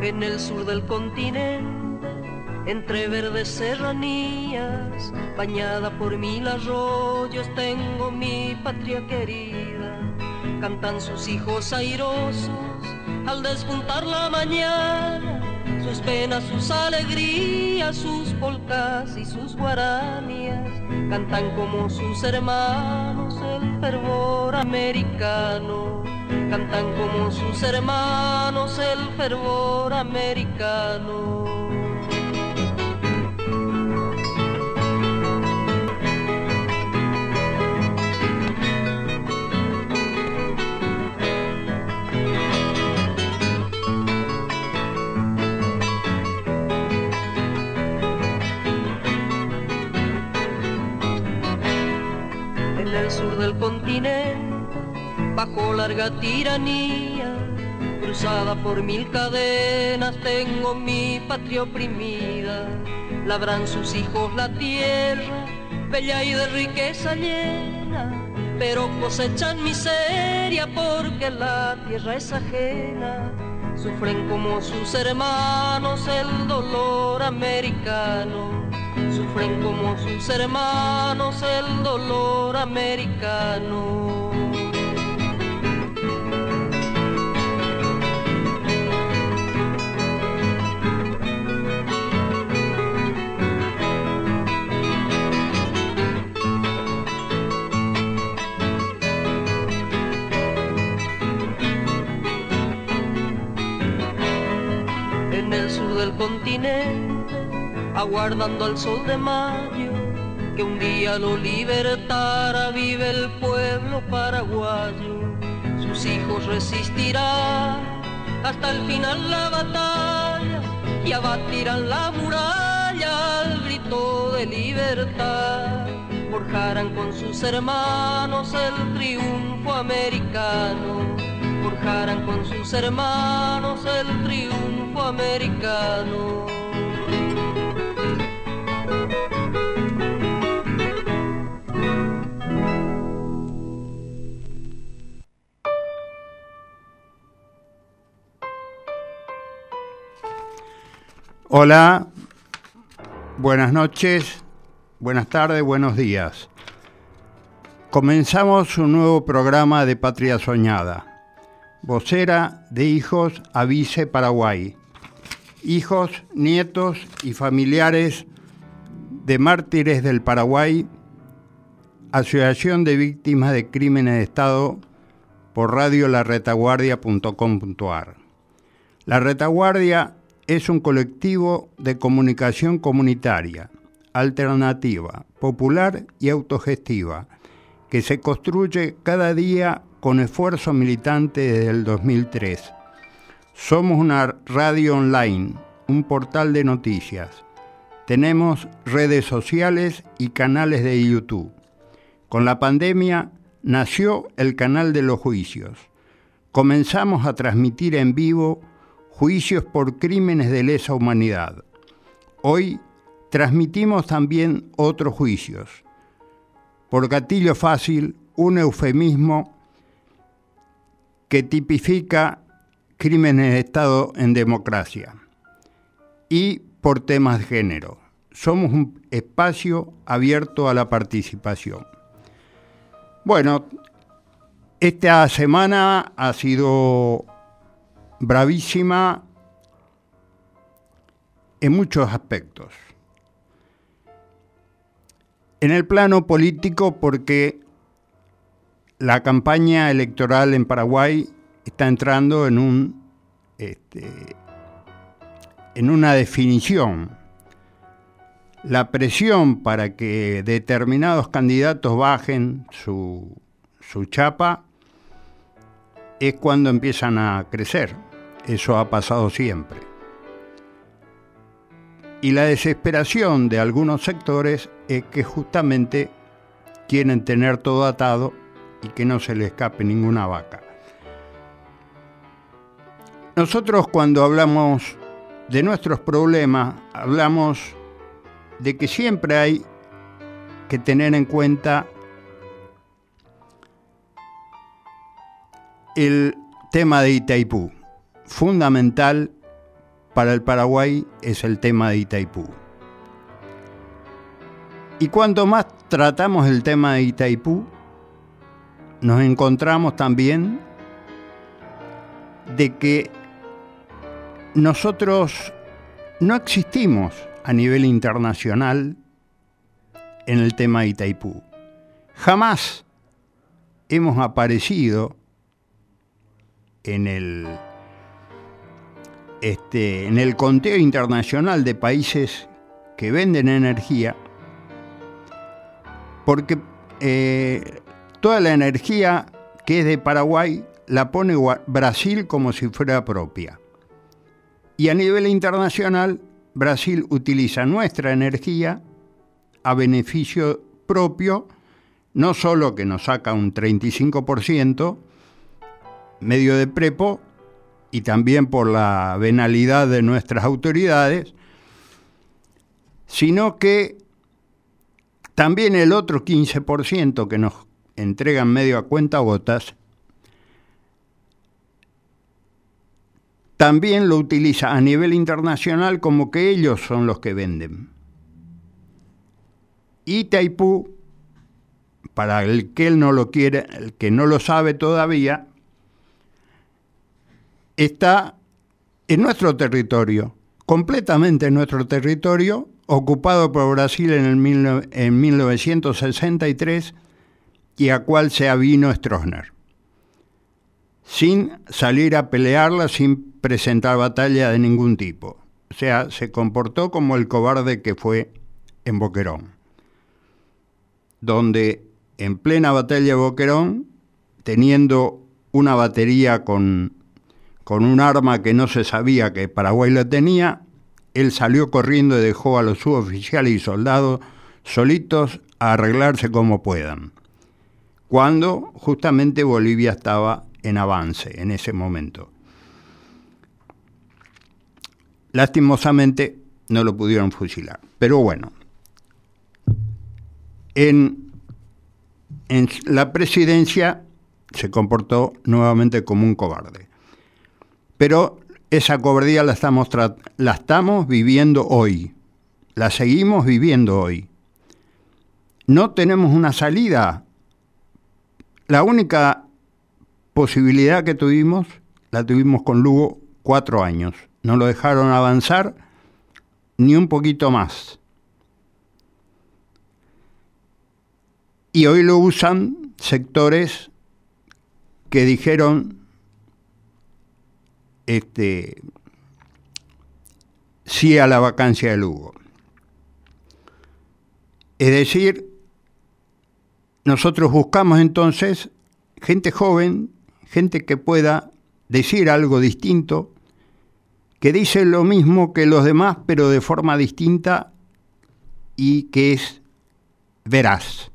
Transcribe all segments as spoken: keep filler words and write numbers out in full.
En el sur del continente, entre verdes serranías, bañada por mil arroyos, tengo mi patria querida. Cantan sus hijos airosos al despuntar la mañana, sus penas, sus alegrías, sus polcas y sus guaranías. Cantan como sus hermanos el fervor americano. Cantan como sus hermanos el fervor americano. En el sur del continente, bajo larga tiranía, cruzada por mil cadenas, tengo mi patria oprimida. Labran sus hijos la tierra, bella y de riqueza llena, pero cosechan miseria porque la tierra es ajena. Sufren como sus hermanos el dolor americano. Sufren como sus hermanos el dolor americano. En el sur del continente, aguardando al sol de mayo, que un día lo libertara, vive el pueblo paraguayo. Sus hijos resistirán hasta el final la batalla y abatirán la muralla al grito de libertad. Forjarán con sus hermanos el triunfo americano. Forjarán con sus hermanos el triunfo americano. Hola, buenas noches, buenas tardes, buenos días. Comenzamos un nuevo programa de Patria Soñada. Vocera de Hijos Avise Paraguay. Hijos, nietos y familiares de mártires del Paraguay. Asociación de Víctimas de Crímenes de Estado por radio la retaguardia punto com punto a r. La Retaguardia es un colectivo de comunicación comunitaria, alternativa, popular y autogestiva, que se construye cada día con esfuerzo militante desde el dos mil tres. Somos una radio online, un portal de noticias. Tenemos redes sociales y canales de YouTube. Con la pandemia nació el canal de los juicios. Comenzamos a transmitir en vivo juicios por crímenes de lesa humanidad. Hoy transmitimos también otros juicios. Por gatillo fácil, un eufemismo que tipifica crímenes de Estado en democracia. Y por temas de género. Somos un espacio abierto a la participación. Bueno, esta semana ha sido bravísima en muchos aspectos. En el plano político, porque la campaña electoral en Paraguay está entrando en un este, en una definición. La presión para que determinados candidatos bajen su, su chapa es cuando empiezan a crecer. Eso ha pasado siempre. Y la desesperación de algunos sectores es que justamente quieren tener todo atado y que no se le escape ninguna vaca. Nosotros, cuando hablamos de nuestros problemas, hablamos de que siempre hay que tener en cuenta el tema de Itaipú, fundamental para el Paraguay es el tema de Itaipú. Y cuanto más tratamos el tema de Itaipú, nos encontramos también de que nosotros no existimos a nivel internacional en el tema de Itaipú. Jamás hemos aparecido en el, este, en el conteo internacional de países que venden energía, porque eh, toda la energía que es de Paraguay la pone Brasil como si fuera propia. Y a nivel internacional, Brasil utiliza nuestra energía a beneficio propio, no solo que nos saca un treinta y cinco por ciento medio de prepo, y también por la venalidad de nuestras autoridades, sino que también el otro quince por ciento que nos entregan medio a cuentagotas, también lo utiliza a nivel internacional como que ellos son los que venden. Itaipú, para el que él no lo quiere, el que no lo sabe todavía, está en nuestro territorio, completamente en nuestro territorio, ocupado por Brasil en, el mil, en mil novecientos sesenta y tres, y a cual se avino Stroessner, sin salir a pelearla, sin presentar batalla de ningún tipo. O sea, se comportó como el cobarde que fue en Boquerón, donde en plena batalla de Boquerón, teniendo una batería con, con un arma que no se sabía que Paraguay la tenía, él salió corriendo y dejó a los suboficiales y soldados solitos a arreglarse como puedan, cuando justamente Bolivia estaba en avance en ese momento. Lastimosamente no lo pudieron fusilar, pero bueno, en, en la presidencia se comportó nuevamente como un cobarde, pero esa cobardía la estamos, la estamos viviendo hoy, la seguimos viviendo hoy. No tenemos una salida. La única posibilidad que tuvimos, la tuvimos con Lugo cuatro años. No lo dejaron avanzar ni un poquito más. Y hoy lo usan sectores que dijeron este, sí a la vacancia de Lugo. Es decir, nosotros buscamos entonces gente joven, gente que pueda decir algo distinto, que dice lo mismo que los demás, pero de forma distinta y que es veraz,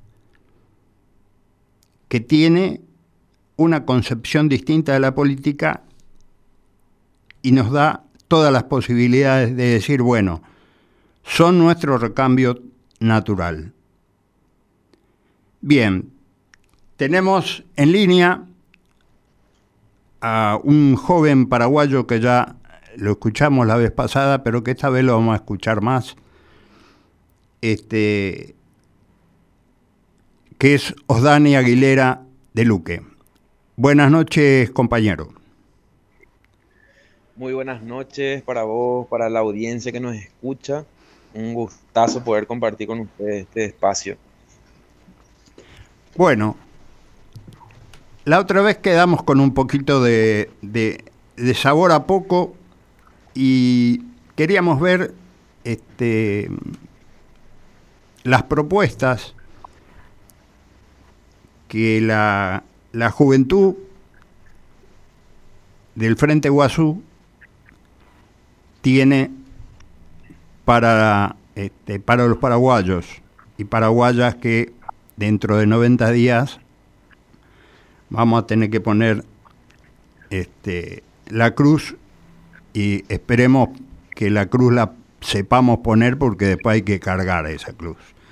que tiene una concepción distinta de la política y nos da todas las posibilidades de decir, bueno, son nuestro recambio natural. Bien, tenemos en línea a un joven paraguayo que ya lo escuchamos la vez pasada, pero que esta vez lo vamos a escuchar más, este, que es Osdani Aguilera de Luque. Buenas noches, compañero. Muy buenas noches para vos, para la audiencia que nos escucha. Un gustazo poder compartir con ustedes este espacio. Bueno, la otra vez quedamos con un poquito de, de, de sabor a poco y queríamos ver este, las propuestas que la, la juventud del Frente Guazú tiene para, este, para los paraguayos y paraguayas que dentro de noventa días vamos a tener que poner este, la cruz, y esperemos que la cruz la sepamos poner porque después hay que cargar esa cruz.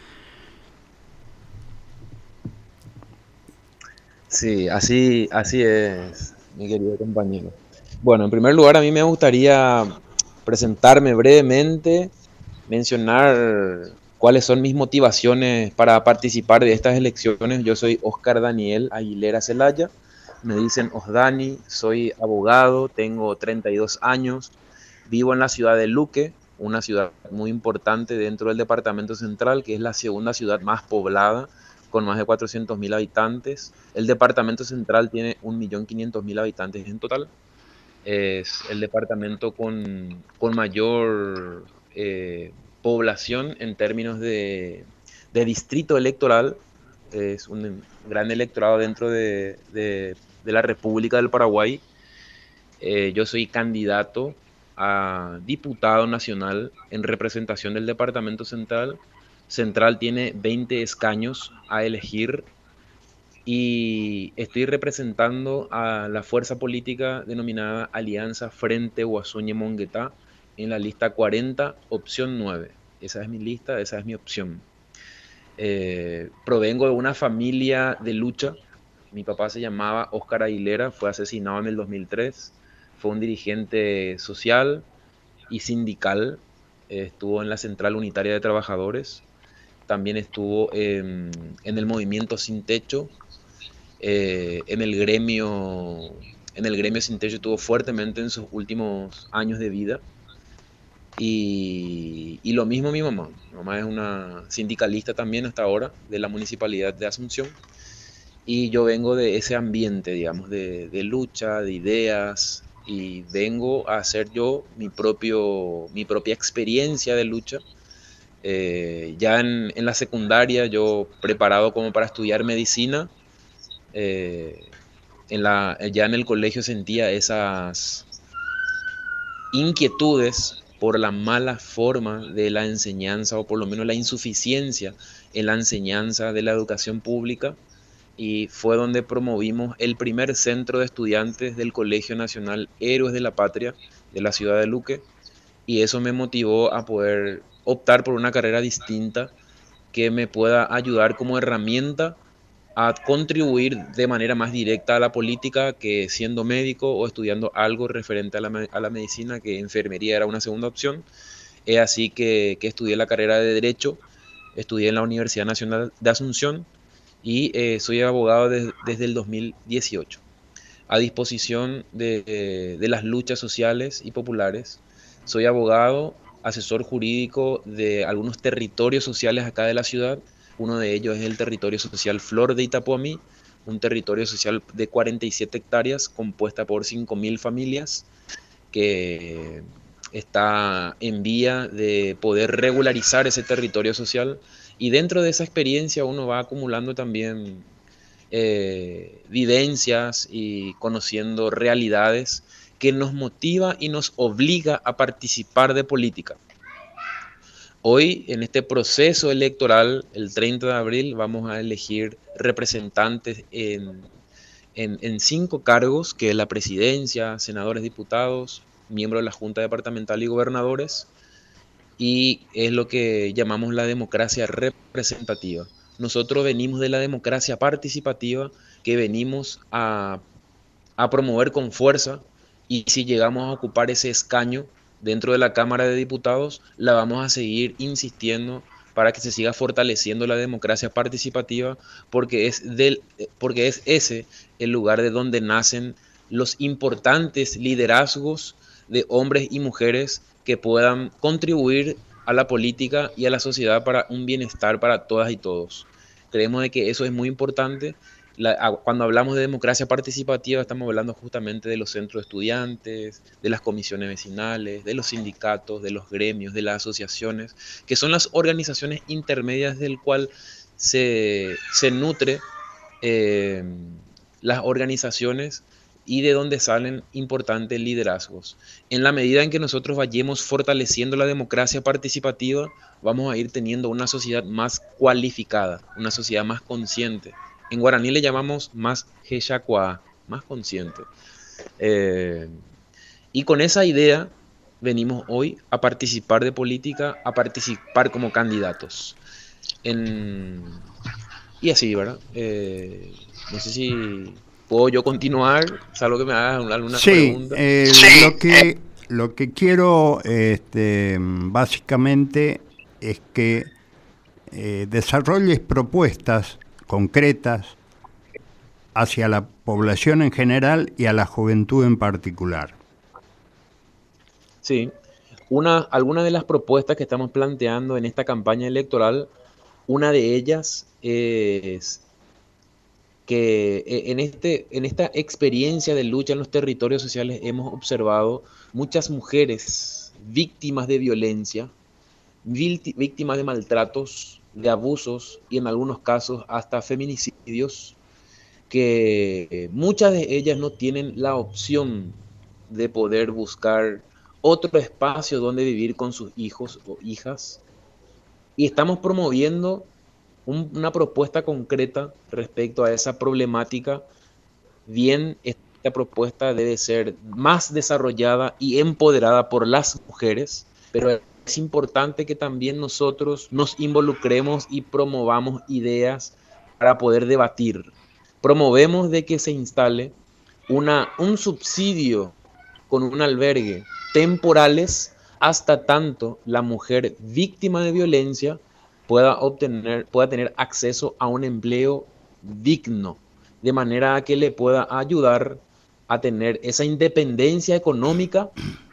Sí, así, así es, mi querido compañero. Bueno, en primer lugar, a mí me gustaría presentarme brevemente, mencionar cuáles son mis motivaciones para participar de estas elecciones. Yo soy Oscar Daniel Aguilera Zelaya, me dicen Osdani, soy abogado, tengo treinta y dos años, vivo en la ciudad de Luque, una ciudad muy importante dentro del departamento central, que es la segunda ciudad más poblada, con más de cuatrocientos mil habitantes. El departamento central tiene un millón quinientos mil habitantes en total. Es el departamento con, con mayor eh, población en términos de, de distrito electoral. Es un gran electorado dentro de, de, de la República del Paraguay. Eh, yo soy candidato a diputado nacional en representación del departamento central. Central tiene veinte escaños a elegir y estoy representando a la fuerza política denominada Alianza Frente Guasuñe-Monguetá en la lista cuarenta, opción nueve. Esa es mi lista, esa es mi opción. Eh, provengo de una familia de lucha. Mi papá se llamaba Oscar Aguilera, fue asesinado en el dos mil tres. Fue un dirigente social y sindical. Eh, estuvo en la Central Unitaria de Trabajadores. También estuvo eh, en el movimiento Sin Techo. Eh, en el gremio en el gremio Sin Techo estuvo fuertemente en sus últimos años de vida. Y, y lo mismo mi mamá. Mi mamá es una sindicalista también hasta ahora de la Municipalidad de Asunción. Y yo vengo de ese ambiente, digamos, de, de lucha, de ideas, y vengo a hacer yo mi, propio, mi propia experiencia de lucha. Eh, ya en, en la secundaria, yo preparado como para estudiar medicina, eh, en la, ya en el colegio sentía esas inquietudes por la mala forma de la enseñanza, o por lo menos la insuficiencia en la enseñanza de la educación pública. Y fue donde promovimos el primer centro de estudiantes del Colegio Nacional Héroes de la Patria de la ciudad de Luque, y eso me motivó a poder optar por una carrera distinta que me pueda ayudar como herramienta a contribuir de manera más directa a la política que siendo médico o estudiando algo referente a la, a la medicina, que enfermería era una segunda opción. Es así que, que estudié la carrera de Derecho, estudié en la Universidad Nacional de Asunción, y eh, soy abogado de, desde el dos mil dieciocho, a disposición de, de las luchas sociales y populares. Soy abogado, asesor jurídico de algunos territorios sociales acá de la ciudad. Uno de ellos es el territorio social Flor de Itapuamí, un territorio social de cuarenta y siete hectáreas compuesta por cinco mil familias, que está en vía de poder regularizar ese territorio social. Y dentro de esa experiencia uno va acumulando también eh, vivencias y conociendo realidades que nos motiva y nos obliga a participar de política. Hoy, en este proceso electoral, el treinta de abril, vamos a elegir representantes en, en, en cinco cargos, que es la presidencia, senadores, diputados, miembros de la Junta Departamental y gobernadores. Y es lo que llamamos la democracia representativa. Nosotros venimos de la democracia participativa, que venimos a, a promover con fuerza, y si llegamos a ocupar ese escaño dentro de la Cámara de Diputados, la vamos a seguir insistiendo para que se siga fortaleciendo la democracia participativa, porque es, del, porque es ese el lugar de donde nacen los importantes liderazgos de hombres y mujeres que puedan contribuir a la política y a la sociedad para un bienestar para todas y todos. Creemos de que eso es muy importante. La, cuando hablamos de democracia participativa, estamos hablando justamente de los centros de estudiantes, de las comisiones vecinales, de los sindicatos, de los gremios, de las asociaciones, que son las organizaciones intermedias del cual se, se nutre eh, las organizaciones, y de donde salen importantes liderazgos. En la medida en que nosotros vayamos fortaleciendo la democracia participativa, vamos a ir teniendo una sociedad más cualificada, una sociedad más consciente. En guaraní le llamamos más hechacua, más consciente. Eh, y con esa idea venimos hoy a participar de política, a participar como candidatos. En, y así, ¿verdad? Eh, no sé si... ¿Puedo yo continuar? ¿Salvo que me hagas alguna sí, pregunta? Eh, sí, lo que lo que quiero este, básicamente es que eh, desarrolles propuestas concretas hacia la población en general y a la juventud en particular. Sí, una, algunas de las propuestas que estamos planteando en esta campaña electoral, una de ellas es que en, este, en esta experiencia de lucha en los territorios sociales hemos observado muchas mujeres víctimas de violencia, víctimas de maltratos, de abusos y en algunos casos hasta feminicidios, que muchas de ellas no tienen la opción de poder buscar otro espacio donde vivir con sus hijos o hijas. Y estamos promoviendo un, una propuesta concreta respecto a esa problemática. Bien, esta propuesta debe ser más desarrollada y empoderada por las mujeres, pero es importante que también nosotros nos involucremos y promovamos ideas para poder debatir. Promovemos de que se instale una, un subsidio con un albergue temporales hasta tanto la mujer víctima de violencia pueda obtener, pueda tener acceso a un empleo digno, de manera que le pueda ayudar a tener esa independencia económica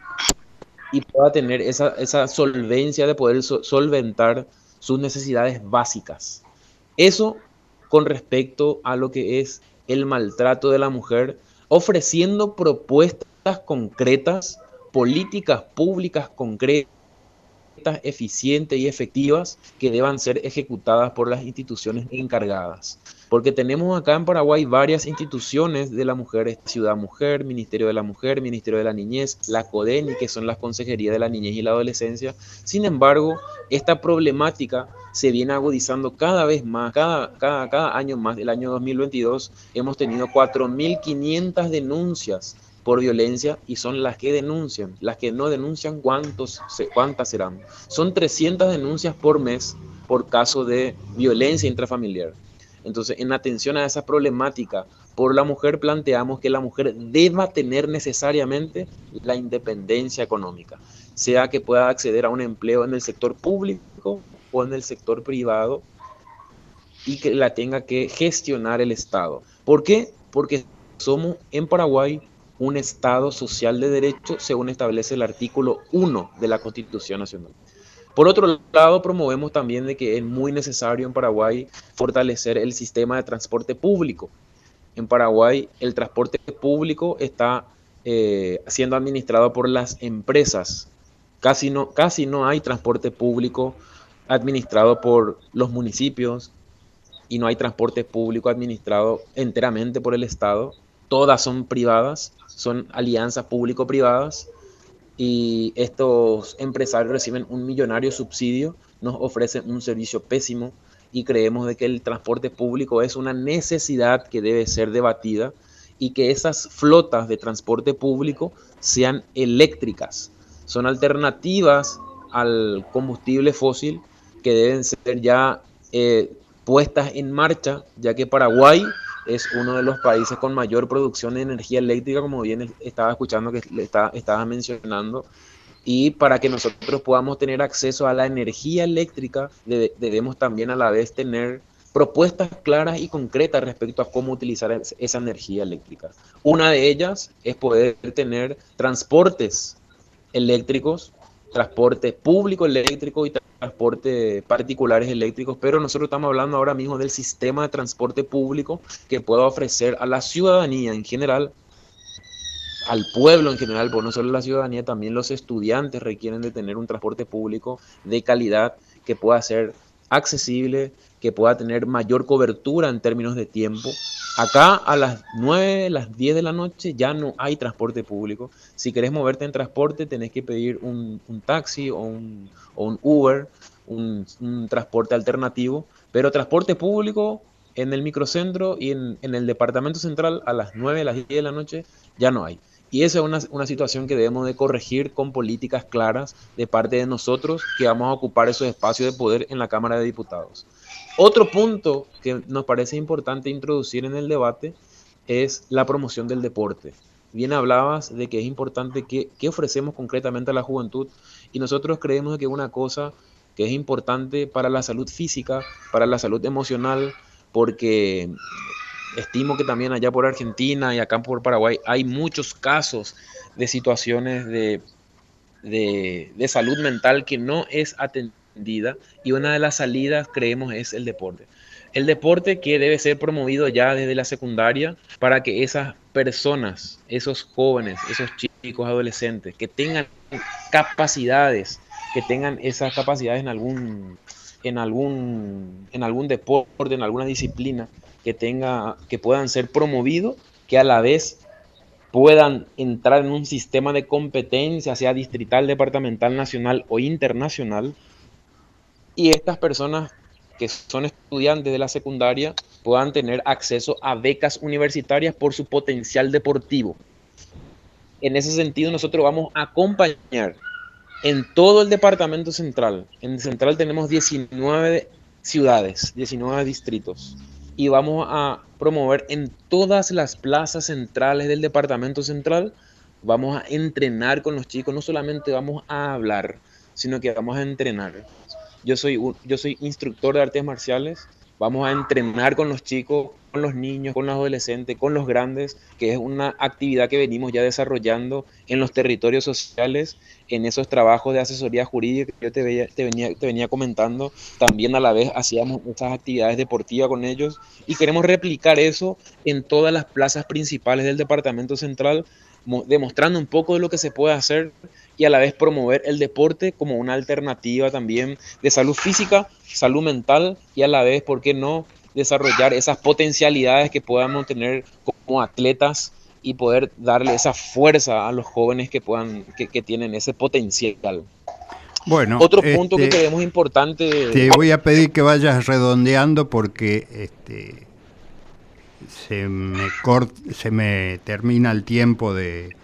y pueda tener esa, esa solvencia de poder so, solventar sus necesidades básicas. Eso con respecto a lo que es el maltrato de la mujer, ofreciendo propuestas concretas, políticas públicas concretas, eficientes y efectivas que deban ser ejecutadas por las instituciones encargadas. Porque tenemos acá en Paraguay varias instituciones de la mujer, Ciudad Mujer, Ministerio de la Mujer, Ministerio de la Niñez, la CODENI, que son las Consejerías de la Niñez y la Adolescencia. Sin embargo, esta problemática se viene agudizando cada vez más, cada, cada, cada año más. Del año dos mil veintidós hemos tenido cuatro mil quinientas denuncias por violencia y son las que denuncian. Las que no denuncian, ¿cuántos, ¿cuántas serán? Son trescientas denuncias por mes por caso de violencia intrafamiliar. Entonces, en atención a esa problemática por la mujer, planteamos que la mujer deba tener necesariamente la independencia económica, sea que pueda acceder a un empleo en el sector público o en el sector privado y que la tenga que gestionar el Estado. ¿Por qué? Porque somos en Paraguay un Estado social de derecho, según establece el artículo uno de la Constitución Nacional. Por otro lado, promovemos también de que es muy necesario en Paraguay fortalecer el sistema de transporte público. En Paraguay el transporte público está eh, siendo administrado por las empresas. Casi no, casi no hay transporte público administrado por los municipios y no hay transporte público administrado enteramente por el Estado. Todas son privadas, son alianzas público-privadas. Y estos empresarios reciben un millonario subsidio, nos ofrecen un servicio pésimo y creemos de que el transporte público es una necesidad que debe ser debatida y que esas flotas de transporte público sean eléctricas. Son alternativas al combustible fósil que deben ser ya eh, puestas en marcha, ya que Paraguay es uno de los países con mayor producción de energía eléctrica, como bien estaba escuchando que le está, estaba mencionando, y para que nosotros podamos tener acceso a la energía eléctrica de, debemos también a la vez tener propuestas claras y concretas respecto a cómo utilizar esa energía eléctrica. Una de ellas es poder tener transportes eléctricos, transporte público eléctrico y transporte particulares eléctricos, pero nosotros estamos hablando ahora mismo del sistema de transporte público que pueda ofrecer a la ciudadanía en general, al pueblo en general, porque no solo la ciudadanía, también los estudiantes requieren de tener un transporte público de calidad que pueda ser accesible, que pueda tener mayor cobertura en términos de tiempo. Acá a las nueve, las diez de la noche ya no hay transporte público. Si querés moverte en transporte tenés que pedir un, un taxi o un, o un Uber, un, un transporte alternativo, pero transporte público en el microcentro y en, en el departamento central a las nueve, a las diez de la noche ya no hay. Y esa es una, una situación que debemos de corregir con políticas claras de parte de nosotros que vamos a ocupar esos espacios de poder en la Cámara de Diputados. Otro punto que nos parece importante introducir en el debate es la promoción del deporte. bien hablabas de que es importante que, qué ofrecemos concretamente a la juventud, y nosotros creemos que una cosa que es importante para la salud física, para la salud emocional, porque estimo que también allá por Argentina y acá por Paraguay hay muchos casos de situaciones de, de, de salud mental que no es atendida, y una de las salidas creemos es el deporte. El deporte que debe ser promovido ya desde la secundaria para que esas personas, esos jóvenes, esos chicos, adolescentes, que tengan capacidades, que tengan esas capacidades en algún, en algún, en algún deporte, en alguna disciplina, que tenga, que puedan ser promovidos, que a la vez puedan entrar en un sistema de competencia, sea distrital, departamental, nacional o internacional, y estas personas que son estudiantes de la secundaria puedan tener acceso a becas universitarias por su potencial deportivo. En ese sentido, nosotros vamos a acompañar en todo el departamento central. En el central tenemos diecinueve ciudades, diecinueve distritos, y vamos a promover en todas las plazas centrales del departamento central. Vamos a entrenar con los chicos, no solamente vamos a hablar, sino que vamos a entrenar. Yo soy, un, yo soy instructor de artes marciales. Vamos a entrenar con los chicos, con los niños, con los adolescentes, con los grandes, que es una actividad que venimos ya desarrollando en los territorios sociales, en esos trabajos de asesoría jurídica que yo te, veía, te, venía, te venía comentando. También a la vez hacíamos esas actividades deportivas con ellos, y queremos replicar eso en todas las plazas principales del departamento central, demostrando un poco de lo que se puede hacer, y a la vez promover el deporte como una alternativa también de salud física, salud mental, y a la vez, ¿por qué no?, desarrollar esas potencialidades que podamos tener como atletas y poder darle esa fuerza a los jóvenes que puedan, que, que tienen ese potencial. Bueno, otro punto este, que creemos importante. Te voy a pedir que vayas redondeando porque este, se me cort, se me termina el tiempo de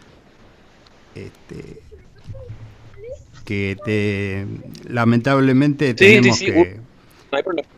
este, que te lamentablemente Sí, tenemos sí, sí, que. no hay problema.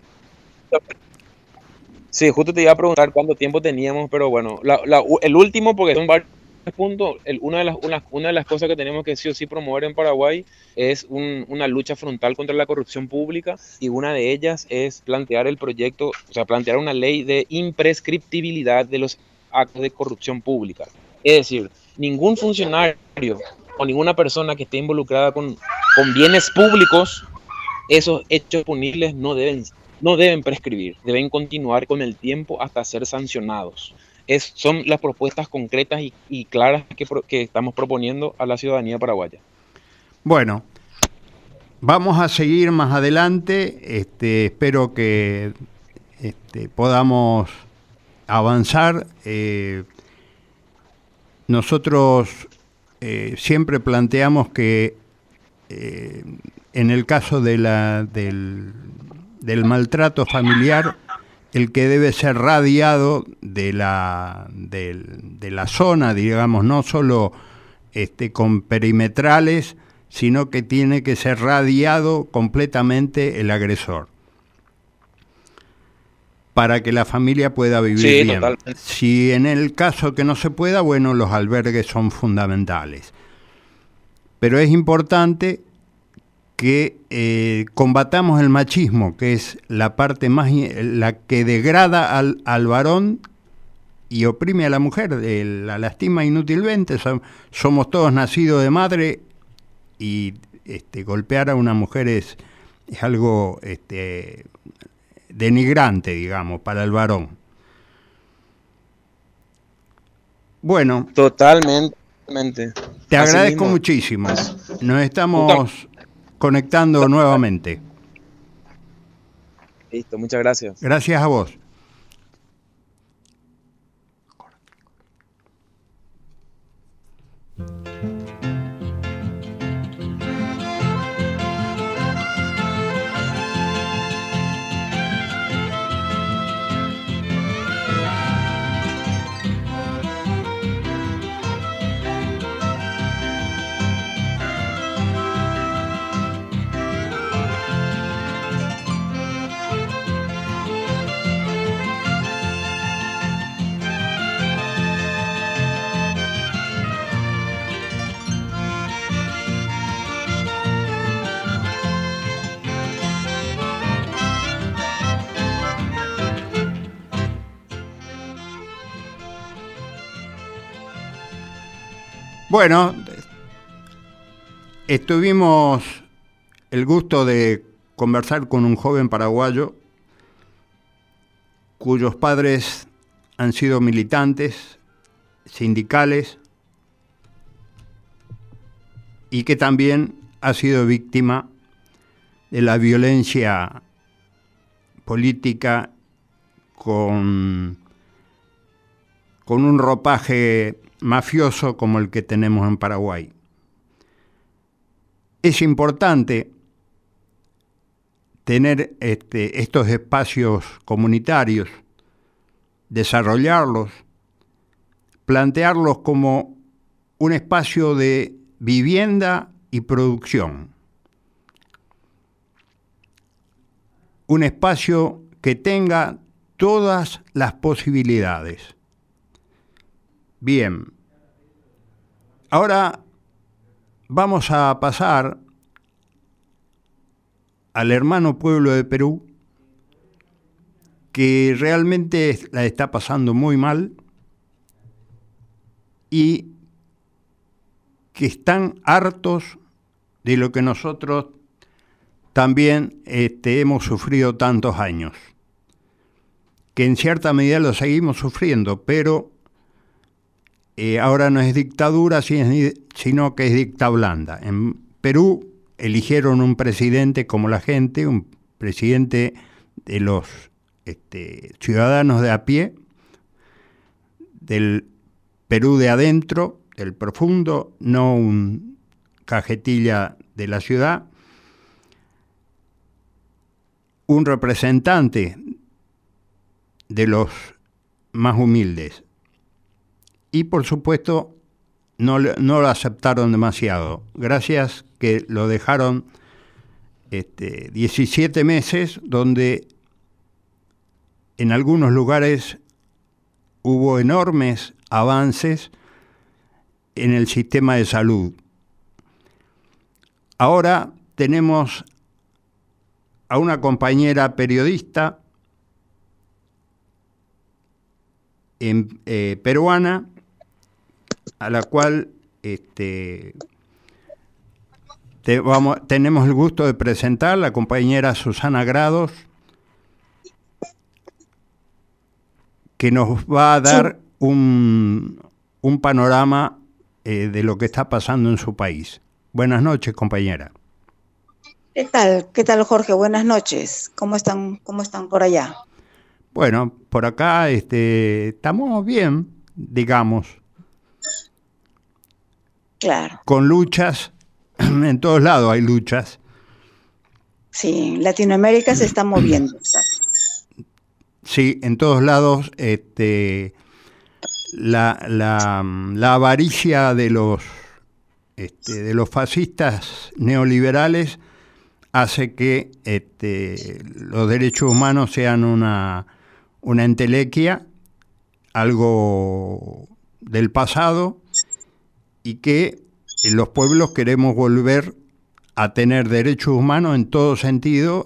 Sí, justo te iba a preguntar cuánto tiempo teníamos, pero bueno, la, la, el último, porque son varios puntos, el, una, de las, una, una de las cosas que tenemos que sí o sí promover en Paraguay es un, una lucha frontal contra la corrupción pública, y una de ellas es plantear el proyecto, o sea, plantear una ley de imprescriptibilidad de los actos de corrupción pública. Es decir, ningún funcionario o ninguna persona que esté involucrada con, con bienes públicos, esos hechos punibles no deben no deben prescribir, deben continuar con el tiempo hasta ser sancionados. Es, son las propuestas concretas y, y claras que, que estamos proponiendo a la ciudadanía paraguaya. Bueno, vamos a seguir más adelante. Este, espero que este, podamos avanzar. Eh, nosotros eh, siempre planteamos que eh, en el caso de la, del... del maltrato familiar, el que debe ser radiado de la, de, de la zona, digamos, no solo este, con perimetrales, sino que tiene que ser radiado completamente el agresor, para que la familia pueda vivir sí, bien. Totalmente. Si en el caso que no se pueda, bueno, los albergues son fundamentales. Pero es importante que eh, combatamos el machismo, que es la parte más, la que degrada al, al varón y oprime a la mujer, eh, la lastima inútilmente. Somos todos nacidos de madre, y este, golpear a una mujer es, es algo este, denigrante, digamos, para el varón. Bueno. Totalmente. Te Así agradezco mismo. muchísimo. Nos estamos conectando nuevamente. Listo, muchas gracias. Gracias a vos. Bueno, estuvimos el gusto de conversar con un joven paraguayo cuyos padres han sido militantes, sindicales, y que también ha sido víctima de la violencia política con, con un ropaje mafioso como el que tenemos en Paraguay. Es importante tener este, estos espacios comunitarios, desarrollarlos, plantearlos como un espacio de vivienda y producción. Un espacio que tenga todas las posibilidades. Bien, ahora vamos a pasar al hermano pueblo de Perú, que realmente la está pasando muy mal y que están hartos de lo que nosotros también este, hemos sufrido tantos años, que en cierta medida lo seguimos sufriendo, pero eh, ahora no es dictadura, sino que es dicta blanda. En Perú eligieron un presidente como la gente, un presidente de los este, ciudadanos de a pie, del Perú de adentro, del profundo, no un cajetilla de la ciudad, un representante de los más humildes. Y por supuesto no, no lo aceptaron demasiado. Gracias que lo dejaron este, diecisiete meses, donde en algunos lugares hubo enormes avances en el sistema de salud. Ahora tenemos a una compañera periodista en, eh, peruana, a la cual este, te, vamos, tenemos el gusto de presentar, la compañera Susana Grados, que nos va a dar sí. un, un panorama eh, de lo que está pasando en su país. Buenas noches, compañera. ¿Qué tal? ¿Qué tal, Jorge? Buenas noches. ¿Cómo están, cómo están por allá? Bueno, por acá este, estamos bien, digamos. Claro. Con luchas, en todos lados hay luchas. Sí, Latinoamérica se está moviendo. Sí, en todos lados este, la, la, la avaricia de los, este, de los fascistas neoliberales hace que este, los derechos humanos sean una, una entelequia, algo del pasado, y que los pueblos queremos volver a tener derechos humanos en todo sentido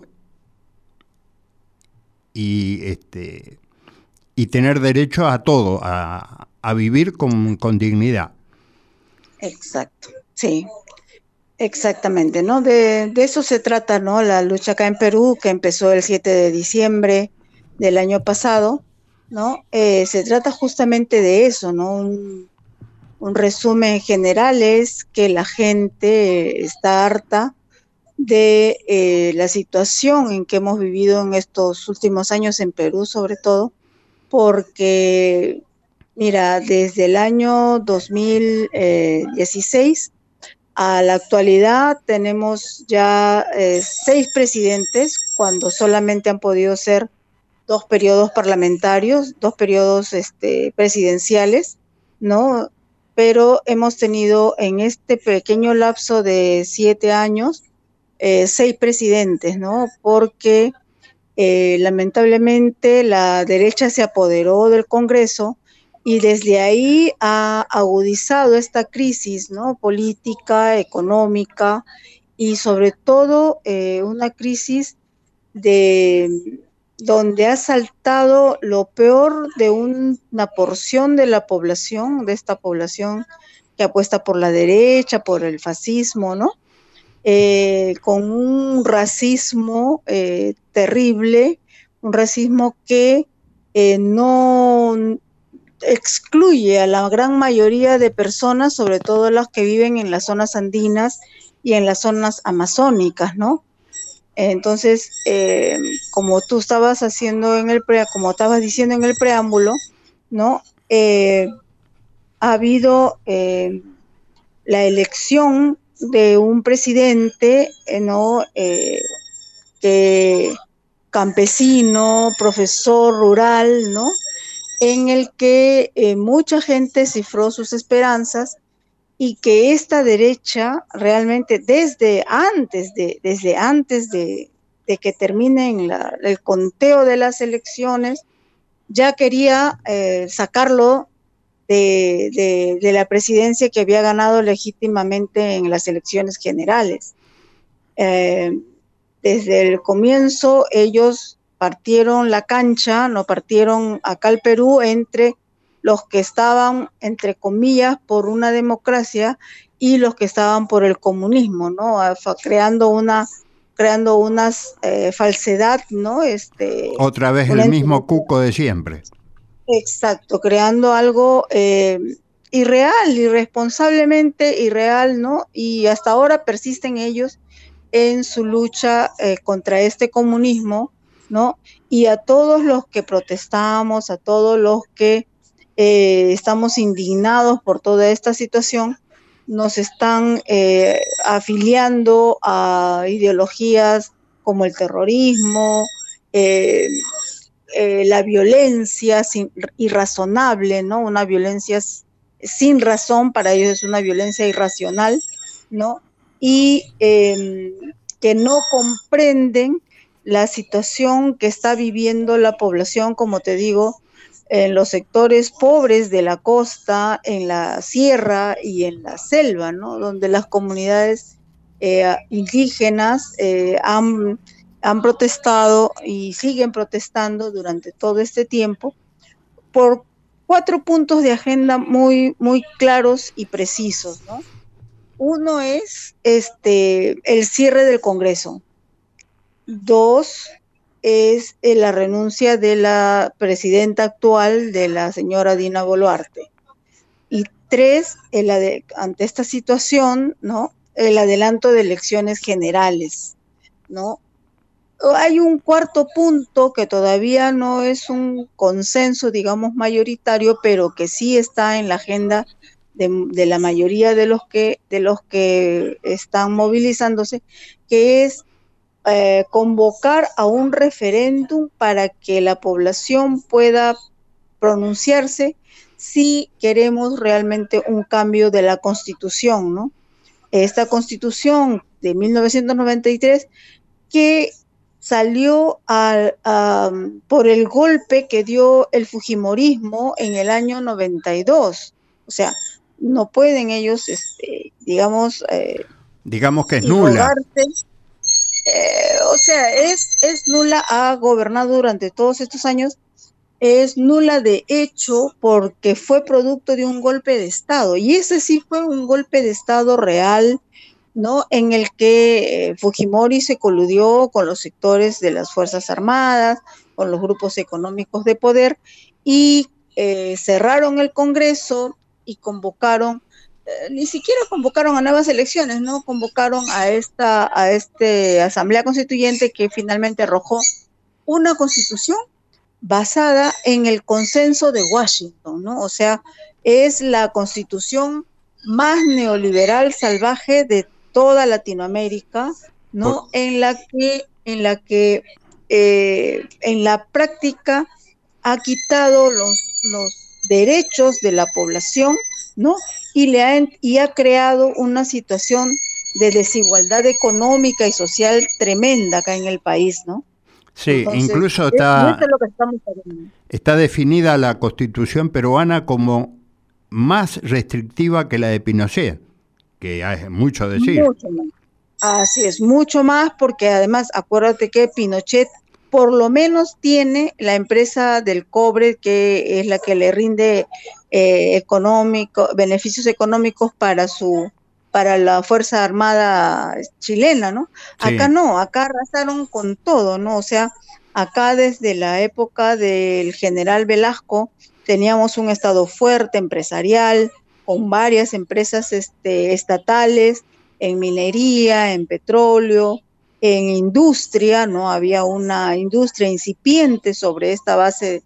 y, este, y tener derecho a todo, a, a vivir con, con dignidad. Exacto, sí. Exactamente, ¿no? De, de eso se trata, ¿no? La lucha acá en Perú, que empezó el siete de diciembre del año pasado, ¿no? Eh, se trata justamente de eso, ¿no? Un, un resumen general es que la gente está harta de eh, la situación en que hemos vivido en estos últimos años en Perú, sobre todo, porque, mira, desde el año dos mil dieciséis a la actualidad tenemos ya eh, seis presidentes, cuando solamente han podido ser dos periodos parlamentarios, dos periodos este, presidenciales, ¿no? Pero hemos tenido en este pequeño lapso de siete años eh, seis presidentes, ¿no? Porque eh, lamentablemente la derecha se apoderó del Congreso y desde ahí ha agudizado esta crisis, ¿no? Política, económica y sobre todo eh, una crisis de donde ha saltado lo peor de un, una porción de la población, de esta población que apuesta por la derecha, por el fascismo, ¿no? Eh, con un racismo eh, terrible, un racismo que eh, no excluye a la gran mayoría de personas, sobre todo las que viven en las zonas andinas y en las zonas amazónicas, ¿no? Entonces, eh, como tú estabas haciendo en el pre, como estabas diciendo en el preámbulo, ¿no? Eh, ha habido eh, la elección de un presidente, eh, ¿no? Eh, que campesino, profesor rural, ¿no? En el que eh, mucha gente cifró sus esperanzas y que esta derecha realmente desde antes de, desde antes de, de que terminen la, el conteo de las elecciones, ya quería eh, sacarlo de, de, de la presidencia que había ganado legítimamente en las elecciones generales. Eh, desde el comienzo ellos partieron la cancha, no partieron acá al Perú entre los que estaban, entre comillas, por una democracia y los que estaban por el comunismo, ¿no? Creando una, creando una eh, falsedad, ¿no? Este, Otra vez el mismo cuco de siempre. Exacto, creando algo eh, irreal, irresponsablemente irreal, ¿no? Y hasta ahora persisten ellos en su lucha eh, contra este comunismo, ¿no? Y a todos los que protestamos, a todos los que eh, estamos indignados por toda esta situación, nos están eh, afiliando a ideologías como el terrorismo, eh, eh, la violencia sin, irrazonable, ¿no? Una violencia sin razón, para ellos es una violencia irracional, ¿no? Y eh, que no comprenden la situación que está viviendo la población, como te digo, en los sectores pobres de la costa, en la sierra y en la selva, ¿no? Donde las comunidades eh, indígenas eh, han, han protestado y siguen protestando durante todo este tiempo por cuatro puntos de agenda muy, muy claros y precisos, ¿no? Uno es este, el cierre del Congreso. Dos es eh, la renuncia de la presidenta actual, de la señora Dina Boluarte. Y tres, el ade- ante esta situación, ¿no? El adelanto de elecciones generales, ¿no? Hay un cuarto punto que todavía no es un consenso, digamos, mayoritario, pero que sí está en la agenda de, de la mayoría de los que de los que están movilizándose, que es eh, convocar a un referéndum para que la población pueda pronunciarse si queremos realmente un cambio de la Constitución, ¿no? Esta Constitución de mil novecientos noventa y tres que salió a, a, por el golpe que dio el fujimorismo en el año noventa y dos. O sea, no pueden ellos, este, digamos... Eh, digamos que es nula. Eh, o sea, es, es nula, ha gobernado durante todos estos años, es nula de hecho porque fue producto de un golpe de Estado. Y ese sí fue un golpe de Estado real, ¿no? En el que eh, Fujimori se coludió con los sectores de las Fuerzas Armadas, con los grupos económicos de poder, y eh, cerraron el Congreso y convocaron, eh, ni siquiera convocaron a nuevas elecciones, ¿no? Convocaron a esta, a este Asamblea Constituyente que finalmente arrojó una constitución basada en el consenso de Washington, ¿no? O sea, es la constitución más neoliberal salvaje de toda Latinoamérica, ¿no? Por... En la que, en la que, eh, en la práctica ha quitado los, los derechos de la población, ¿no? Y le ha, y ha creado una situación de desigualdad económica y social tremenda acá en el país, ¿no? Sí, entonces, incluso está, es, es lo que estamos está definida la Constitución peruana como más restrictiva que la de Pinochet, que es mucho decir. Mucho más. Así es, mucho más, porque además acuérdate que Pinochet por lo menos tiene la empresa del cobre, que es la que le rinde eh, económico, beneficios económicos para su para la Fuerza Armada chilena, ¿no? Sí. Acá no, acá arrasaron con todo, ¿no? O sea, acá desde la época del general Velasco teníamos un Estado fuerte, empresarial, con varias empresas este, estatales, en minería, en petróleo, en industria, ¿no? Había una industria incipiente sobre esta base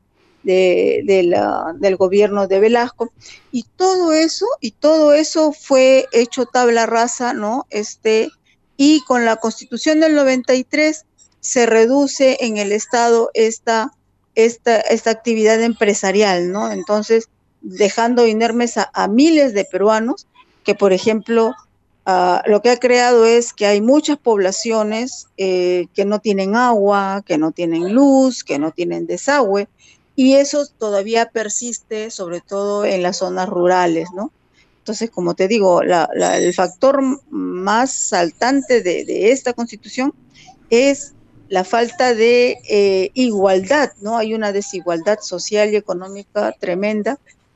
de, de la, del gobierno de Velasco, y todo eso, y todo eso fue hecho tabla rasa, ¿no? Este, y con la Constitución del noventa y tres se reduce en el Estado esta, esta, esta actividad empresarial, ¿no? Entonces, dejando inermes a, a miles de peruanos que, por ejemplo, Uh, lo que ha creado es que hay muchas poblaciones eh, que no tienen agua, que no tienen luz, que no tienen desagüe, y eso todavía persiste, sobre todo en las zonas rurales, ¿no? Entonces, como te digo, la, la, el factor más saltante de, de esta Constitución es la falta de eh, igualdad, ¿no? Hay una desigualdad social y económica tremenda,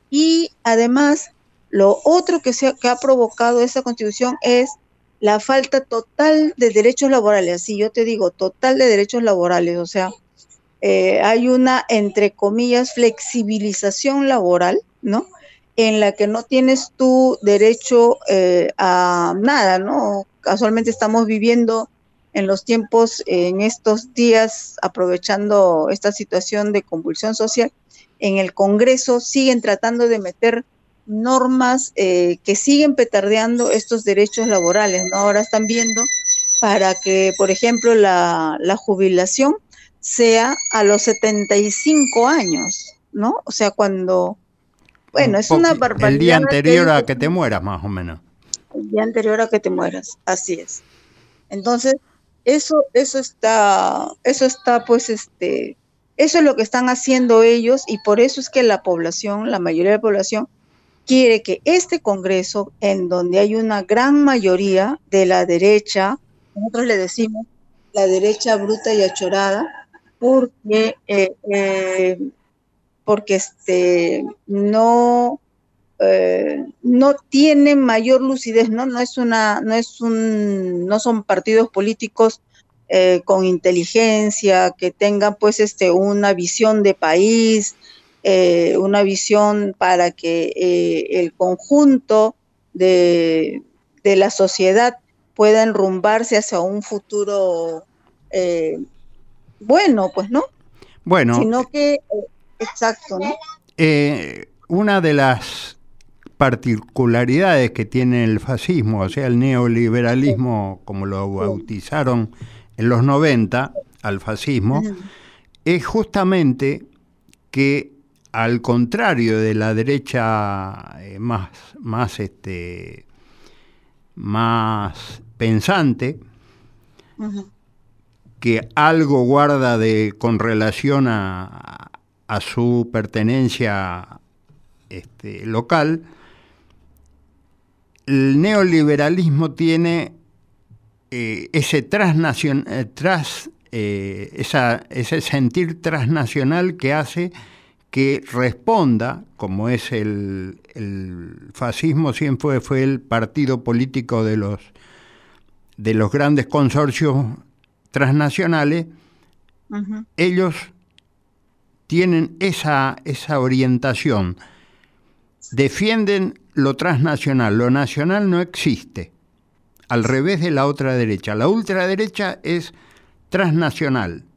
y además lo otro que, se ha, que ha provocado esta Constitución es la falta total de derechos laborales. Así yo te digo, total de derechos laborales. O sea, eh, hay una, entre comillas, flexibilización laboral, ¿no? En la que no tienes tu derecho eh, a nada, ¿no? Casualmente estamos viviendo en los tiempos, eh, en estos días, aprovechando esta situación de convulsión social, en el Congreso siguen tratando de meter normas eh, que siguen petardeando estos derechos laborales, ¿no? Ahora están viendo para que, por ejemplo, la, la jubilación sea a los setenta y cinco años, ¿no? O sea, cuando, bueno, es una barbaridad. El día anterior a que te mueras, más o menos. El día anterior a que te mueras, así es. Entonces, eso, eso está, eso está, pues, este, eso es lo que están haciendo ellos, y por eso es que la población, la mayoría de la población, quiere que este Congreso, en donde hay una gran mayoría de la derecha, nosotros le decimos la derecha bruta y achorada, porque, eh, eh, porque este, no, eh, no tiene mayor lucidez, ¿no? No es una, no es un, no son partidos políticos eh, con inteligencia, que tengan pues este, una visión de país, Eh, una visión para que eh, el conjunto de, de la sociedad pueda enrumbarse hacia un futuro eh, bueno, pues, ¿no? Bueno. Sino que, eh, exacto, ¿no? Eh, una de las particularidades que tiene el fascismo, o sea, el neoliberalismo, como lo bautizaron en los noventa, al fascismo, uh-huh. es justamente que, al contrario de la derecha eh, más, más, este, más pensante, uh-huh. que algo guarda de, con relación a, a su pertenencia este, local, el neoliberalismo tiene eh, ese transnacion, eh, tras, eh, esa, ese sentir transnacional que hace que responda, como es el, el fascismo, siempre fue, fue el partido político de los, de los grandes consorcios transnacionales, uh-huh. ellos tienen esa, esa orientación, defienden lo transnacional, lo nacional no existe, al revés de la otra derecha. La ultraderecha es transnacional.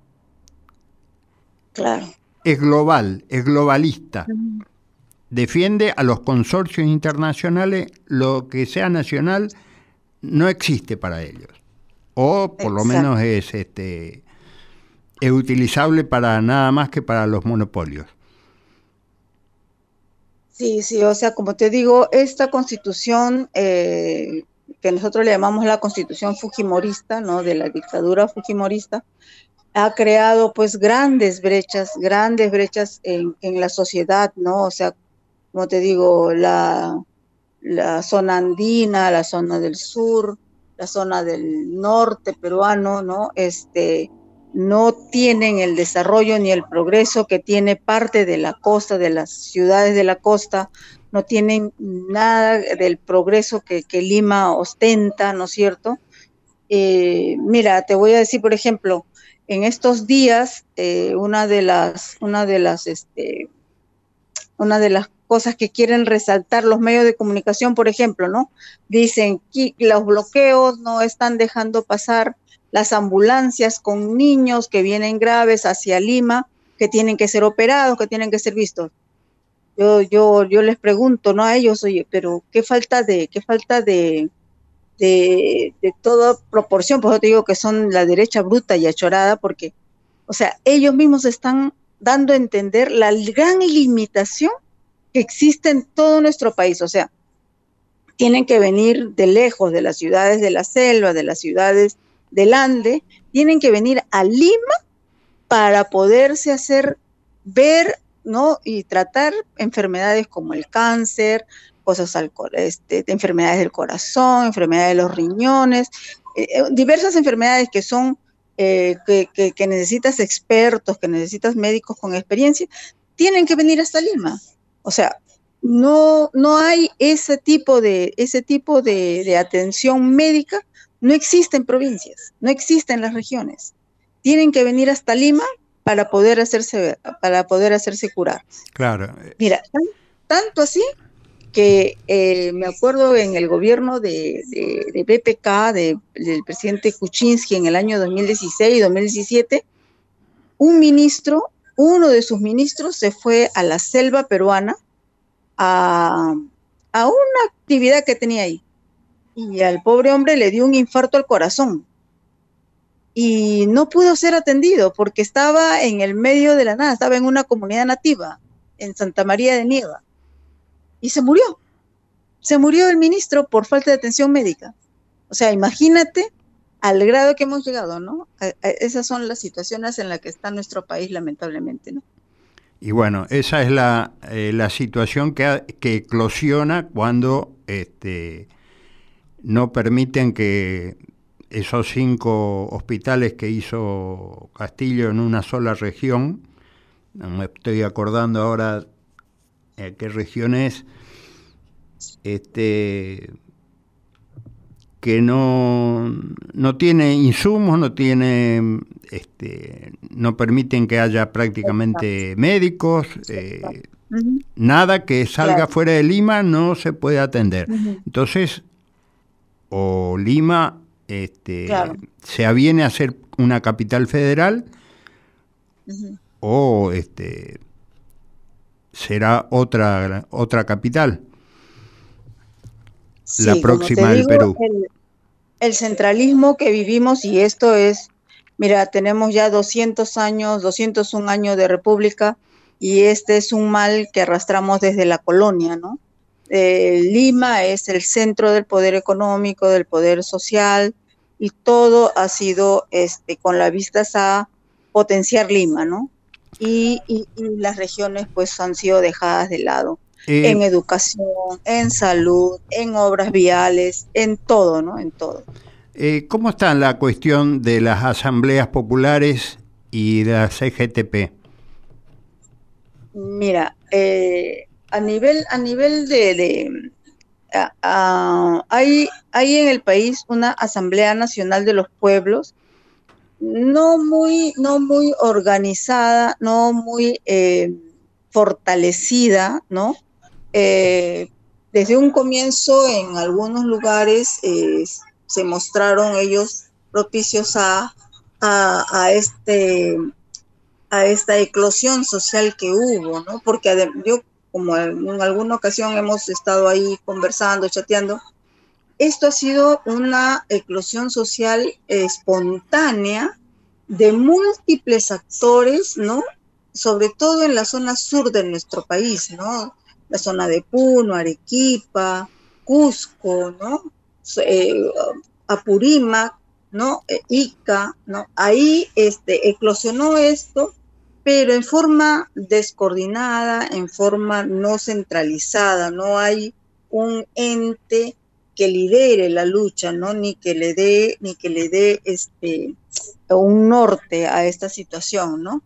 Claro. Es global, es globalista. Uh-huh. Defiende a los consorcios internacionales, lo que sea nacional no existe para ellos. O por Exacto. lo menos es, este, es utilizable para nada más que para los monopolios. Sí, sí, o sea, como te digo, esta constitución eh, que nosotros le llamamos la constitución fujimorista, ¿no? De la dictadura fujimorista, ha creado pues grandes brechas, grandes brechas en, en la sociedad, ¿no? O sea, como te digo, la, la zona andina, la zona del sur, la zona del norte peruano, ¿no? Este, no tienen el desarrollo ni el progreso que tiene parte de la costa, de las ciudades de la costa, no tienen nada del progreso que, que Lima ostenta, ¿no es cierto? Eh, mira, te voy a decir, por ejemplo, en estos días, eh, una de las, una de las, este, una de las cosas que quieren resaltar los medios de comunicación, por ejemplo, ¿no? Dicen que los bloqueos no están dejando pasar las ambulancias con niños que vienen graves hacia Lima, que tienen que ser operados, que tienen que ser vistos. Yo, yo, yo les pregunto, ¿no? A ellos, oye, pero qué falta de, qué falta de, de, de toda proporción, por eso te digo que son la derecha bruta y achorada, porque, o sea, ellos mismos están dando a entender la gran limitación que existe en todo nuestro país. O sea, tienen que venir de lejos, de las ciudades de la selva, de las ciudades del Ande, tienen que venir a Lima para poderse hacer ver, ¿no? Y tratar enfermedades como el cáncer, cosas al, este, enfermedades del corazón, enfermedades de los riñones, eh, diversas enfermedades que son, eh, que, que, que necesitas expertos, que necesitas médicos con experiencia, tienen que venir hasta Lima. O sea, no, no hay ese tipo de, ese tipo de, de atención médica, no existe en provincias, no existe en las regiones. Tienen que venir hasta Lima para poder hacerse, para poder hacerse curar. Claro. Mira, tanto así que eh, me acuerdo en el gobierno de, de, de B P K, de, del presidente Kuczynski en el año dos mil dieciséis, dos mil diecisiete, un ministro, uno de sus ministros se fue a la selva peruana a, a una actividad que tenía ahí. Y al pobre hombre le dio un infarto al corazón. Y no pudo ser atendido porque estaba en el medio de la nada, estaba en una comunidad nativa, en Santa María de Nieva. Y se murió. Se murió el ministro por falta de atención médica. O sea, imagínate al grado que hemos llegado, ¿no? A, a, esas son las situaciones en las que está nuestro país, lamentablemente, ¿no? Y bueno, esa es la, eh, la situación que, que eclosiona cuando este, no permiten que esos cinco hospitales que hizo Castillo en una sola región, no me estoy acordando ahora eh, qué región es, este, que no, no tiene insumos, no tiene, este, no permiten que haya prácticamente médicos, eh, uh-huh. nada que salga claro. fuera de Lima no se puede atender. Uh-huh. Entonces, o Lima este, claro. se aviene a ser una capital federal, uh-huh. o este, será otra, otra capital. Sí, la próxima del Perú. El, el centralismo que vivimos, y esto es, mira, tenemos ya doscientos años, doscientos un años de república, y este es un mal que arrastramos desde la colonia, ¿no? Eh, Lima es el centro del poder económico, del poder social, y todo ha sido este, con la vistas a potenciar Lima, ¿no? Y, y, y las regiones pues han sido dejadas de lado. Eh, en educación, en salud, en obras viales, en todo, ¿no? En todo. Eh, ¿Cómo está la cuestión de las asambleas populares y de la C G T P? Mira, eh, a nivel, a nivel de, de a, a, hay, hay en el país una Asamblea Nacional de los Pueblos, no muy, no muy organizada, no muy eh, fortalecida, ¿no? Eh, desde un comienzo en algunos lugares eh, se mostraron ellos propicios a, a, a, este, a esta eclosión social que hubo, ¿no? Porque yo, como en alguna ocasión hemos estado ahí conversando, chateando, esto ha sido una eclosión social espontánea de múltiples actores, ¿no? Sobre todo en la zona sur de nuestro país, ¿no? La zona de Puno, Arequipa, Cusco, ¿no? Eh, Apurímac, ¿no? Eh, Ica, ¿no? Ahí este, eclosionó esto, pero en forma descoordinada, en forma no centralizada, no hay un ente que lidere la lucha, ¿no? Ni que le dé, ni que le dé este, un norte a esta situación, ¿no?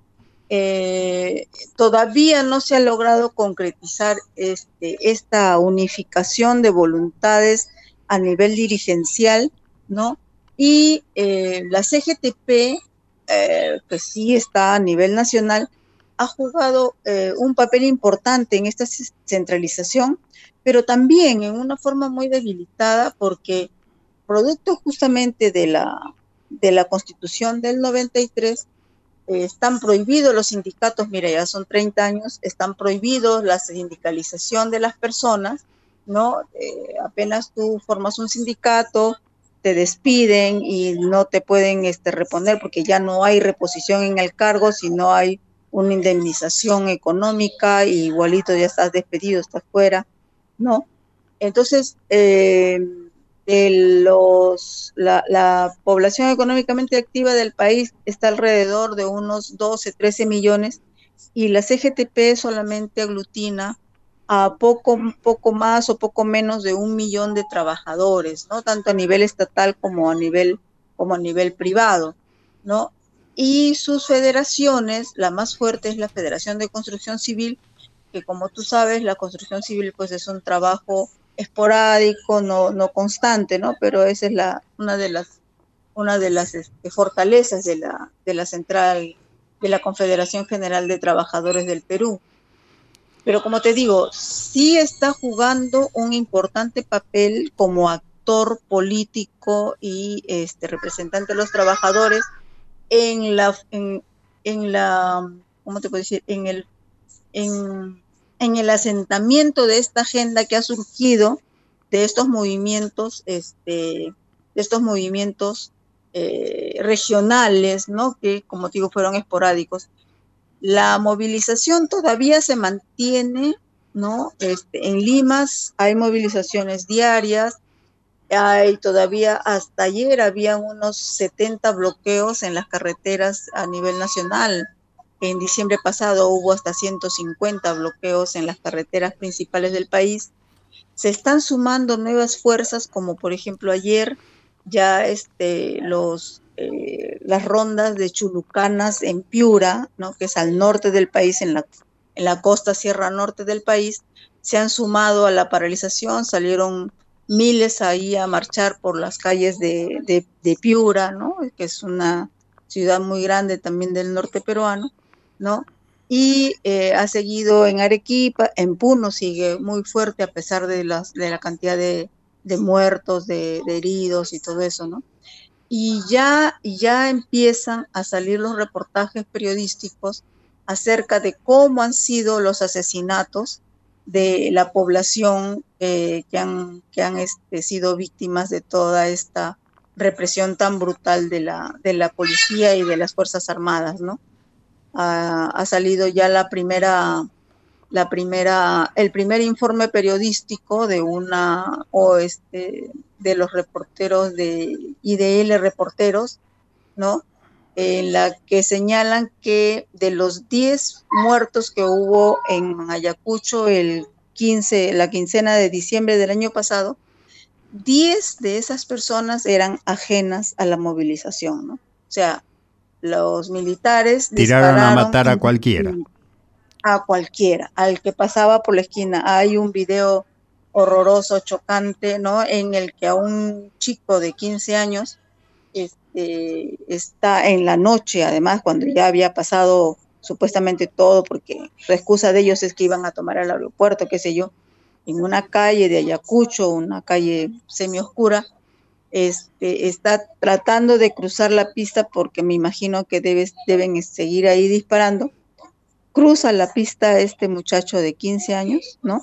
Eh, todavía no se ha logrado concretizar este, esta unificación de voluntades a nivel dirigencial, ¿no? Y eh, la C G T P, eh, que sí está a nivel nacional, ha jugado eh, un papel importante en esta centralización, pero también en una forma muy debilitada, porque producto justamente de la, de la Constitución del noventa y tres, eh, están prohibidos los sindicatos, mira, ya son treinta años, están prohibidos la sindicalización de las personas, ¿no? Eh, apenas tú formas un sindicato, te despiden y no te pueden este, reponer porque ya no hay reposición en el cargo, si no hay una indemnización económica, y igualito ya estás despedido, estás fuera, ¿no? Entonces, eh, de los, la, la población económicamente activa del país está alrededor de unos doce, trece millones, y la C G T P solamente aglutina a poco, poco más o poco menos de un millón de trabajadores, ¿no? Tanto a nivel estatal como a nivel, como a nivel privado, ¿no? Y sus federaciones, la más fuerte es la Federación de Construcción Civil, que como tú sabes, la construcción civil pues es un trabajo esporádico, no, no constante, ¿no? Pero esa es la, una de las, una de las este, fortalezas de la, de la central, de la Confederación General de Trabajadores del Perú. Pero como te digo, sí está jugando un importante papel como actor político y este, representante de los trabajadores en la, en, en la, ¿cómo te puedo decir? En el, en, en el asentamiento de esta agenda que ha surgido de estos movimientos, este, de estos movimientos eh, regionales, ¿no? Que, como te digo, fueron esporádicos. La movilización todavía se mantiene, ¿no? Este, en Limas hay movilizaciones diarias, hay todavía, hasta ayer había unos setenta bloqueos en las carreteras a nivel nacional. En diciembre pasado hubo hasta ciento cincuenta bloqueos en las carreteras principales del país. Se están sumando nuevas fuerzas, como por ejemplo ayer ya este, los, eh, las rondas de Chulucanas en Piura, ¿no? Que es al norte del país, en la, en la costa sierra norte del país, se han sumado a la paralización, salieron miles ahí a marchar por las calles de, de, de Piura, ¿no? Que es una ciudad muy grande también del norte peruano, ¿no? Y eh, ha seguido en Arequipa, en Puno sigue muy fuerte a pesar de, las, de la cantidad de, de muertos, de, de heridos y todo eso, ¿no? Y ya, ya empiezan a salir los reportajes periodísticos acerca de cómo han sido los asesinatos de la población eh, que han, que han este, sido víctimas de toda esta represión tan brutal de la, de la policía y de las Fuerzas Armadas, ¿no? Ha, ha salido ya la primera, la primera, el primer informe periodístico de una, o este, de los reporteros de I D L Reporteros, ¿no? En la que señalan que de los diez muertos que hubo en Ayacucho el quince, la quincena de diciembre del año pasado, diez de esas personas eran ajenas a la movilización, ¿no? O sea, los militares tiraron a matar a cualquiera. A cualquiera, al que pasaba por la esquina. Hay un video horroroso, chocante, ¿no? En el que a un chico de quince años este, está en la noche, además, cuando ya había pasado supuestamente todo, porque la excusa de ellos es que iban a tomar el aeropuerto, qué sé yo, en una calle de Ayacucho, una calle semioscura. Este, está tratando de cruzar la pista porque me imagino que debes, deben seguir ahí disparando. Cruza la pista este muchacho de quince años, ¿no?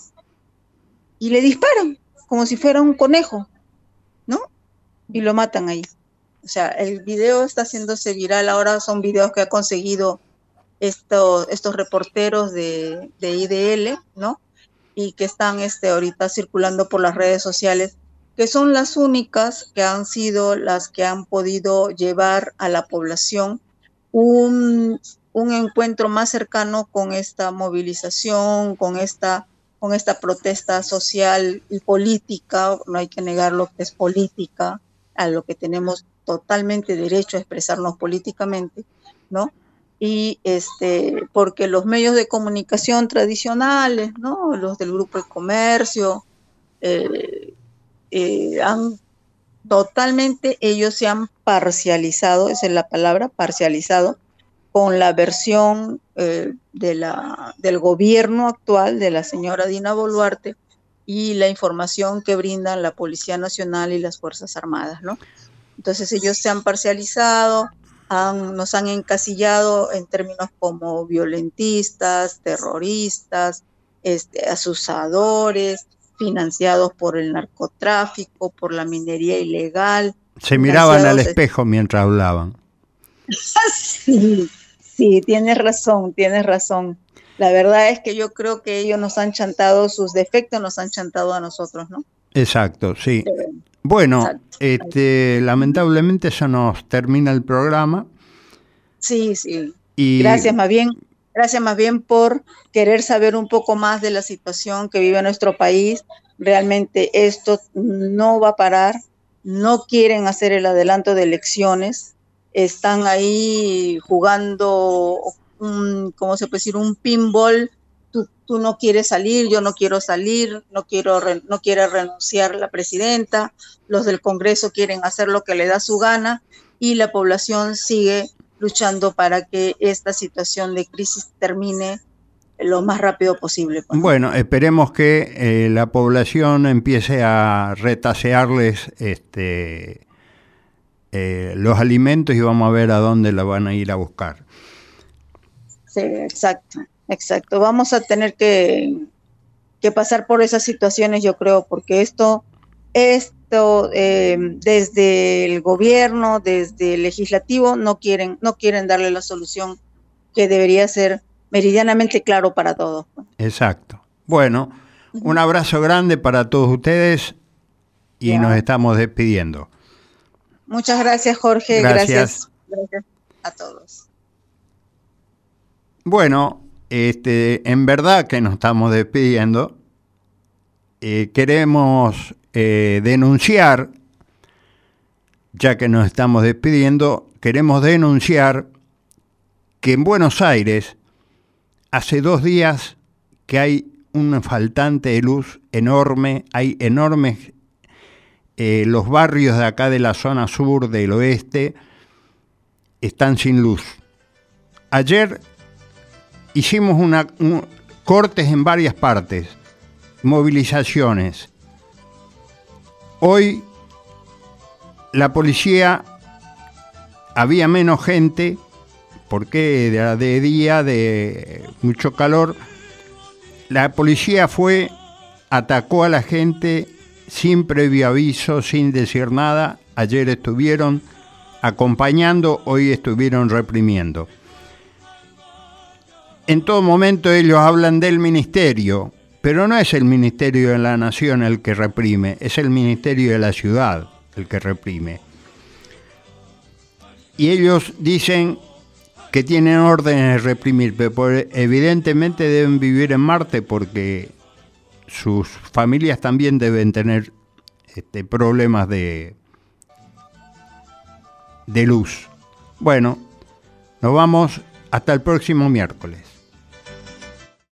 Y le disparan como si fuera un conejo, ¿no? Y lo matan ahí. O sea, el video está haciéndose viral, ahora son videos que ha conseguido estos, estos reporteros de, de I D L, ¿no? Y que están este, ahorita circulando por las redes sociales, que son las únicas que han sido las que han podido llevar a la población un, un encuentro más cercano con esta movilización, con esta con esta protesta social y política, no hay que negar lo que es política, a lo que tenemos totalmente derecho a expresarnos políticamente, ¿no? Y este, porque los medios de comunicación tradicionales, ¿no? Los del Grupo El Comercio, eh, eh, han totalmente, ellos se han parcializado, esa es la palabra, parcializado, con la versión eh, de la, del gobierno actual de la señora Dina Boluarte y la información que brindan la Policía Nacional y las Fuerzas Armadas, ¿no? Entonces ellos se han parcializado, han, nos han encasillado en términos como violentistas, terroristas, este, asusadores, financiados por el narcotráfico, por la minería ilegal. Se miraban al espejo mientras hablaban. Sí, sí, tienes razón, tienes razón. La verdad es que yo creo que ellos nos han chantado sus defectos, nos han chantado a nosotros, ¿no? Exacto, sí. Eh, bueno, exacto. Este, lamentablemente se nos termina el programa. Sí, sí. Y gracias más bien, gracias más bien por querer saber un poco más de la situación que vive nuestro país. Realmente esto no va a parar, no quieren hacer el adelanto de elecciones, están ahí jugando un, ¿cómo se puede decir? Un pinball. Tú, tú no quieres salir, yo no quiero salir, no quiero no quiere renunciar la presidenta, los del Congreso quieren hacer lo que le da su gana y la población sigue luchando para que esta situación de crisis termine lo más rápido posible. Pues. Bueno, esperemos que eh, la población empiece a retasearles este, eh, los alimentos y vamos a ver a dónde la van a ir a buscar. Sí, exacto, exacto. Vamos a tener que, que pasar por esas situaciones, yo creo, porque esto, esto eh, desde el gobierno, desde el legislativo, no quieren, no quieren darle la solución que debería ser meridianamente claro para todos. Exacto. Bueno, un abrazo grande para todos ustedes y ya. Nos estamos despidiendo. Muchas gracias, Jorge. Gracias. Gracias, gracias a todos. Bueno, este, en verdad que nos estamos despidiendo. Eh, queremos eh, denunciar, ya que nos estamos despidiendo, queremos denunciar que en Buenos Aires hace dos días que hay un faltante de luz enorme, hay enormes, eh, los barrios de acá de la zona sur, del oeste, están sin luz. Ayer hicimos una, un, cortes en varias partes, movilizaciones. Hoy la policía, había menos gente, porque de, de día, de mucho calor, la policía fue, atacó a la gente sin previo aviso, sin decir nada. Ayer estuvieron acompañando, hoy estuvieron reprimiendo. En todo momento ellos hablan del ministerio, pero no es el Ministerio de la Nación el que reprime, es el Ministerio de la Ciudad el que reprime. Y ellos dicen que tienen órdenes de reprimir, pero evidentemente deben vivir en Marte porque sus familias también deben tener este, problemas de, de luz. Bueno, nos vamos hasta el próximo miércoles.